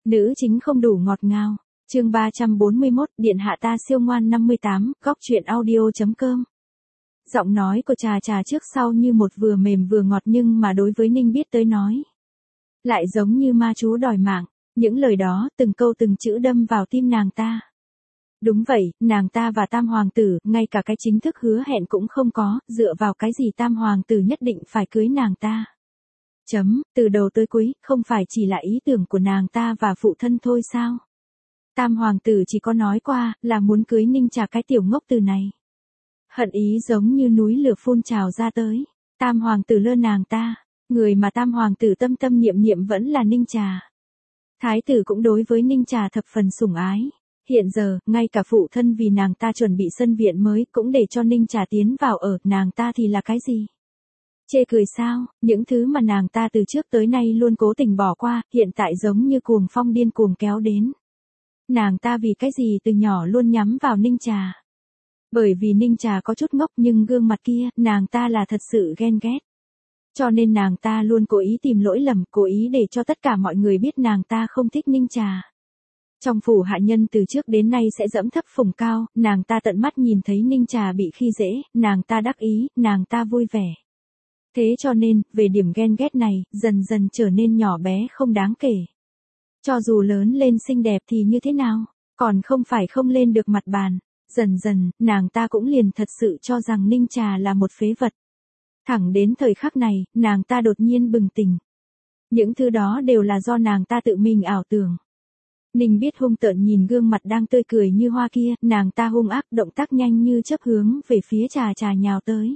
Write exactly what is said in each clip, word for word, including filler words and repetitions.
Nữ chính không đủ ngọt ngào. Chương ba trăm bốn mươi mốt, điện hạ ta siêu ngoan năm mươi tám, góc truyện audio.com. Giọng nói của Trà Trà trước sau như một vừa mềm vừa ngọt, nhưng mà đối với Ninh Biết tới nói, lại giống như ma chú đòi mạng. Những lời đó, từng câu từng chữ đâm vào tim nàng ta. Đúng vậy, nàng ta và Tam Hoàng tử, ngay cả cái chính thức hứa hẹn cũng không có, dựa vào cái gì Tam Hoàng tử nhất định phải cưới nàng ta. Chấm, từ đầu tới cuối, không phải chỉ là ý tưởng của nàng ta và phụ thân thôi sao? Tam Hoàng tử chỉ có nói qua, là muốn cưới Ninh Trà cái tiểu ngốc từ này. Hận ý giống như núi lửa phun trào ra tới. Tam Hoàng tử lơ nàng ta, người mà Tam Hoàng tử tâm tâm niệm niệm vẫn là Ninh Trà. Thái tử cũng đối với Ninh Trà thập phần sủng ái. Hiện giờ, ngay cả phụ thân vì nàng ta chuẩn bị sân viện mới cũng để cho Ninh Trà tiến vào ở, nàng ta thì là cái gì? Chê cười sao? Những thứ mà nàng ta từ trước tới nay luôn cố tình bỏ qua, hiện tại giống như cuồng phong điên cuồng kéo đến. Nàng ta vì cái gì từ nhỏ luôn nhắm vào Ninh Trà? Bởi vì Ninh Trà có chút ngốc, nhưng gương mặt kia, nàng ta là thật sự ghen ghét. Cho nên nàng ta luôn cố ý tìm lỗi lầm, cố ý để cho tất cả mọi người biết nàng ta không thích Ninh Trà. Trong phủ hạ nhân từ trước đến nay sẽ dẫm thấp phùng cao, nàng ta tận mắt nhìn thấy Ninh Trà bị khi dễ, nàng ta đắc ý, nàng ta vui vẻ. Thế cho nên, về điểm ghen ghét này, dần dần trở nên nhỏ bé không đáng kể. Cho dù lớn lên xinh đẹp thì như thế nào, còn không phải không lên được mặt bàn. Dần dần, nàng ta cũng liền thật sự cho rằng Ninh Trà là một phế vật. Thẳng đến thời khắc này, nàng ta đột nhiên bừng tỉnh. Những thứ đó đều là do nàng ta tự mình ảo tưởng. Ninh Biết hung tợn nhìn gương mặt đang tươi cười như hoa kia, nàng ta hung ác, động tác nhanh như chớp hướng về phía Trà Trà nhào tới.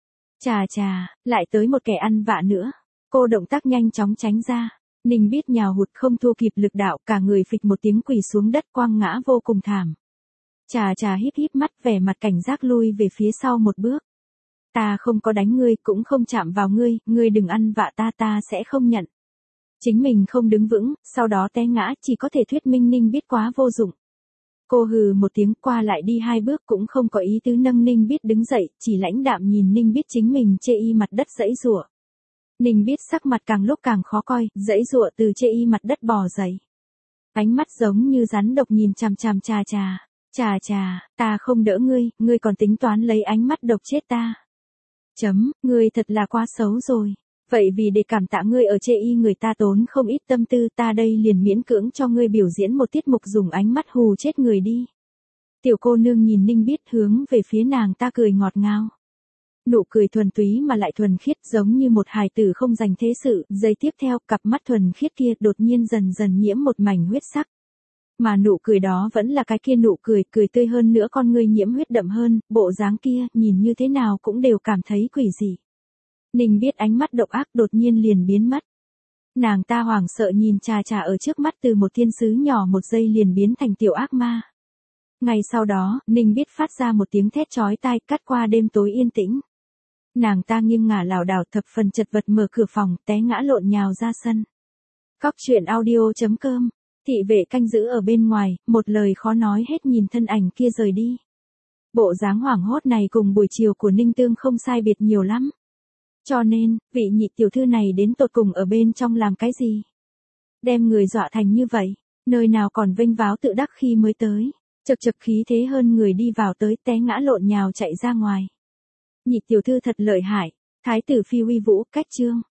Trà Trà, lại tới một kẻ ăn vạ nữa. Cô động tác nhanh chóng tránh ra. Ninh Biết nhào hụt không thua kịp lực đạo, cả người phịch một tiếng quỳ xuống đất quăng ngã vô cùng thảm. Trà Trà híp híp mắt, vẻ mặt cảnh giác lui về phía sau một bước. Ta không có đánh ngươi, cũng không chạm vào ngươi, ngươi đừng ăn vạ ta, ta sẽ không nhận. Chính mình không đứng vững, sau đó té ngã, chỉ có thể thuyết minh Ninh Biết quá vô dụng. Cô hừ một tiếng, qua lại đi hai bước, cũng không có ý tứ nâng Ninh Biết đứng dậy, chỉ lãnh đạm nhìn Ninh Biết chính mình chê y mặt đất giãy giụa. Ninh Biết sắc mặt càng lúc càng khó coi, giãy giụa từ chê y mặt đất bò dậy. Ánh mắt giống như rắn độc nhìn chằm chằm Trà Trà. Trà Trà, ta không đỡ ngươi, ngươi còn tính toán lấy ánh mắt độc chết ta. Chấm, ngươi thật là quá xấu rồi. Vậy vì để cảm tạ ngươi ở chê y người ta tốn không ít tâm tư, ta đây liền miễn cưỡng cho ngươi biểu diễn một tiết mục dùng ánh mắt hù chết người đi. Tiểu cô nương nhìn Ninh Biết hướng về phía nàng ta cười ngọt ngào. Nụ cười thuần túy mà lại thuần khiết, giống như một hài tử không dành thế sự. Giây tiếp theo, cặp mắt thuần khiết kia đột nhiên dần dần nhiễm một mảnh huyết sắc. Mà nụ cười đó vẫn là cái kia nụ cười, cười tươi hơn nữa, con ngươi nhiễm huyết đậm hơn, bộ dáng kia, nhìn như thế nào cũng đều cảm thấy quỷ dị. Ninh Biết ánh mắt độc ác đột nhiên liền biến mất. Nàng ta hoảng sợ nhìn Trà Trà ở trước mắt, từ một thiên sứ nhỏ một giây liền biến thành tiểu ác ma. Ngay sau đó, Ninh Biết phát ra một tiếng thét chói tai, cắt qua đêm tối yên tĩnh. Nàng ta nghiêng ngả lảo đảo thập phần chật vật mở cửa phòng, té ngã lộn nhào ra sân. Góc truyện audio.com. Thị vệ canh giữ ở bên ngoài, một lời khó nói hết nhìn thân ảnh kia rời đi. Bộ dáng hoảng hốt này cùng buổi chiều của Ninh Tương không sai biệt nhiều lắm. Cho nên, vị nhị tiểu thư này đến tột cùng ở bên trong làm cái gì? Đem người dọa thành như vậy, nơi nào còn vênh váo tự đắc khi mới tới. Chật chật khí thế hơn người đi vào tới, té ngã lộn nhào chạy ra ngoài. Nhị tiểu thư thật lợi hại, thái tử phi uy vũ, cách trương.